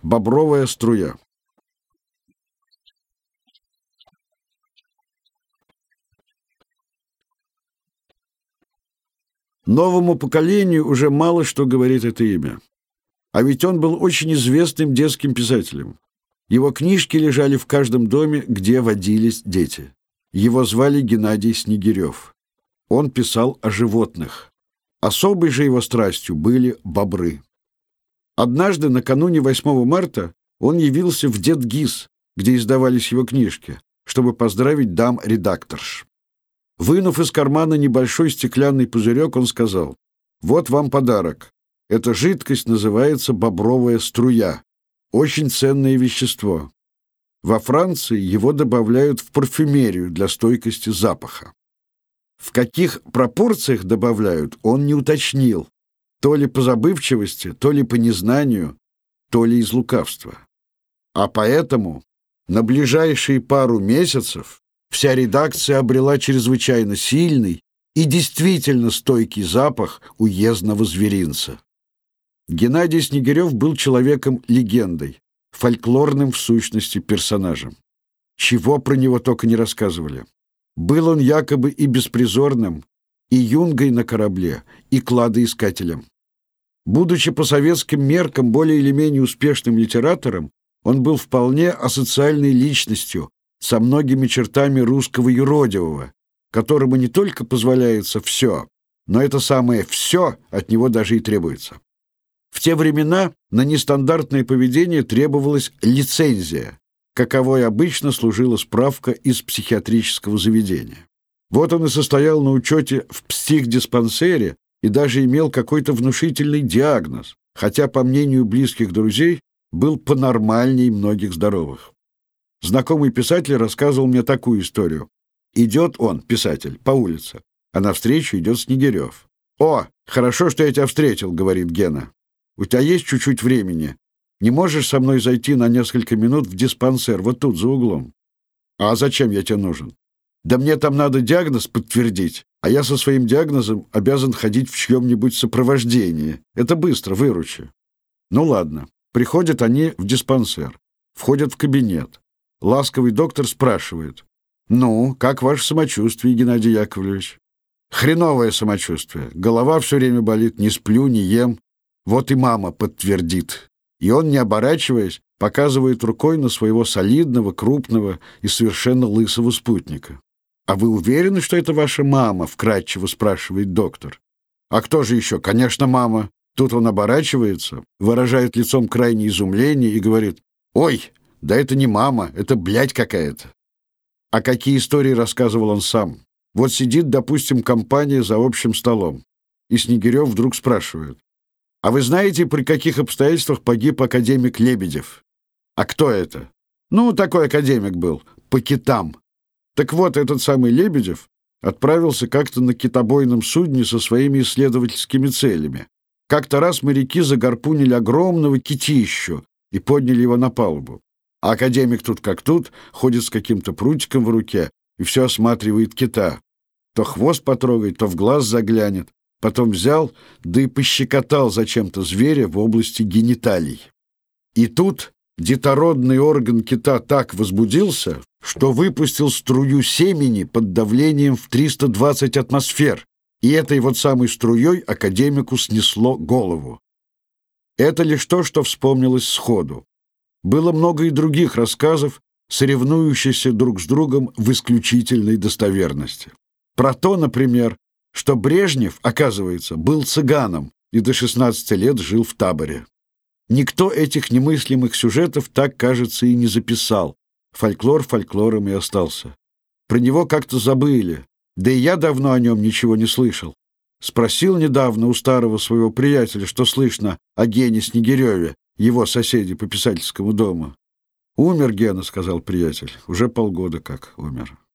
Бобровая струя. Новому поколению уже мало что говорит это имя. А ведь он был очень известным детским писателем. Его книжки лежали в каждом доме, где водились дети. Его звали Геннадий Снегирев. Он писал о животных. Особой же его страстью были бобры. Однажды, накануне 8 марта, он явился в Дед-ГИС, где издавались его книжки, чтобы поздравить дам-редакторш. Вынув из кармана небольшой стеклянный пузырек, он сказал: «Вот вам подарок. Эта жидкость называется бобровая струя. Очень ценное вещество. Во Франции его добавляют в парфюмерию для стойкости запаха. В каких пропорциях добавляют, он не уточнил. То ли по забывчивости, то ли по незнанию, то ли из лукавства. А поэтому на ближайшие пару месяцев вся редакция обрела чрезвычайно сильный и действительно стойкий запах уездного зверинца». Геннадий Снегирев был человеком-легендой, фольклорным в сущности персонажем. Чего про него только не рассказывали. Был он якобы и беспризорным, и юнгой на корабле, и кладоискателем. Будучи по советским меркам более или менее успешным литератором, он был вполне асоциальной личностью, со многими чертами русского юродивого, которому не только позволяется все, но это самое «все» от него даже и требуется. В те времена на нестандартное поведение требовалась лицензия, каковой обычно служила справка из психиатрического заведения. Вот он и состоял на учете в психдиспансере и даже имел какой-то внушительный диагноз, хотя, по мнению близких друзей, был понормальней многих здоровых. Знакомый писатель рассказывал мне такую историю. Идет он, писатель, по улице, а навстречу идет Снегирев. «О, хорошо, что я тебя встретил», — говорит Гена. «У тебя есть чуть-чуть времени? Не можешь со мной зайти на несколько минут в диспансер, вот тут, за углом?» «А зачем я тебе нужен?» «Да мне там надо диагноз подтвердить, а я со своим диагнозом обязан ходить в чьем-нибудь сопровождении. Это быстро, выручи». Ну ладно. Приходят они в диспансер, входят в кабинет. Ласковый доктор спрашивает: «Ну, как ваше самочувствие, Геннадий Яковлевич?» «Хреновое самочувствие. Голова все время болит, не сплю, не ем. Вот и мама подтвердит». И он, не оборачиваясь, показывает рукой на своего солидного, крупного и совершенно лысого спутника. «А вы уверены, что это ваша мама?» — вкратчиво спрашивает доктор. «А кто же еще? Конечно, мама». Тут он оборачивается, выражает лицом крайнее изумление и говорит: «Ой, да это не мама, это блядь какая-то». А какие истории рассказывал он сам? Вот сидит, допустим, компания за общим столом, и Снегирев вдруг спрашивает: «А вы знаете, при каких обстоятельствах погиб академик Лебедев?» «А кто это?» «Ну, такой академик был, по китам». Так вот, этот самый Лебедев отправился как-то на китобойном судне со своими исследовательскими целями. Как-то раз моряки загарпунили огромного китищу и подняли его на палубу. А академик тут как тут, ходит с каким-то прутиком в руке и все осматривает кита. То хвост потрогает, то в глаз заглянет. Потом взял, да и пощекотал зачем-то зверя в области гениталий. И тут детородный орган кита так возбудился, что выпустил струю семени под давлением в 320 атмосфер. И этой вот самой струей академику снесло голову. Это лишь то, что вспомнилось сходу. Было много и других рассказов, соревнующихся друг с другом в исключительной достоверности. Про то, например, что Брежнев, оказывается, был цыганом и до 16 лет жил в таборе. Никто этих немыслимых сюжетов так, кажется, и не записал. Фольклор фольклором и остался. Про него как-то забыли. Да и я давно о нем ничего не слышал. Спросил недавно у старого своего приятеля, что слышно о Гене Снегиреве, его соседе по писательскому дому. «Умер Гена», — сказал приятель. «Уже полгода как умер».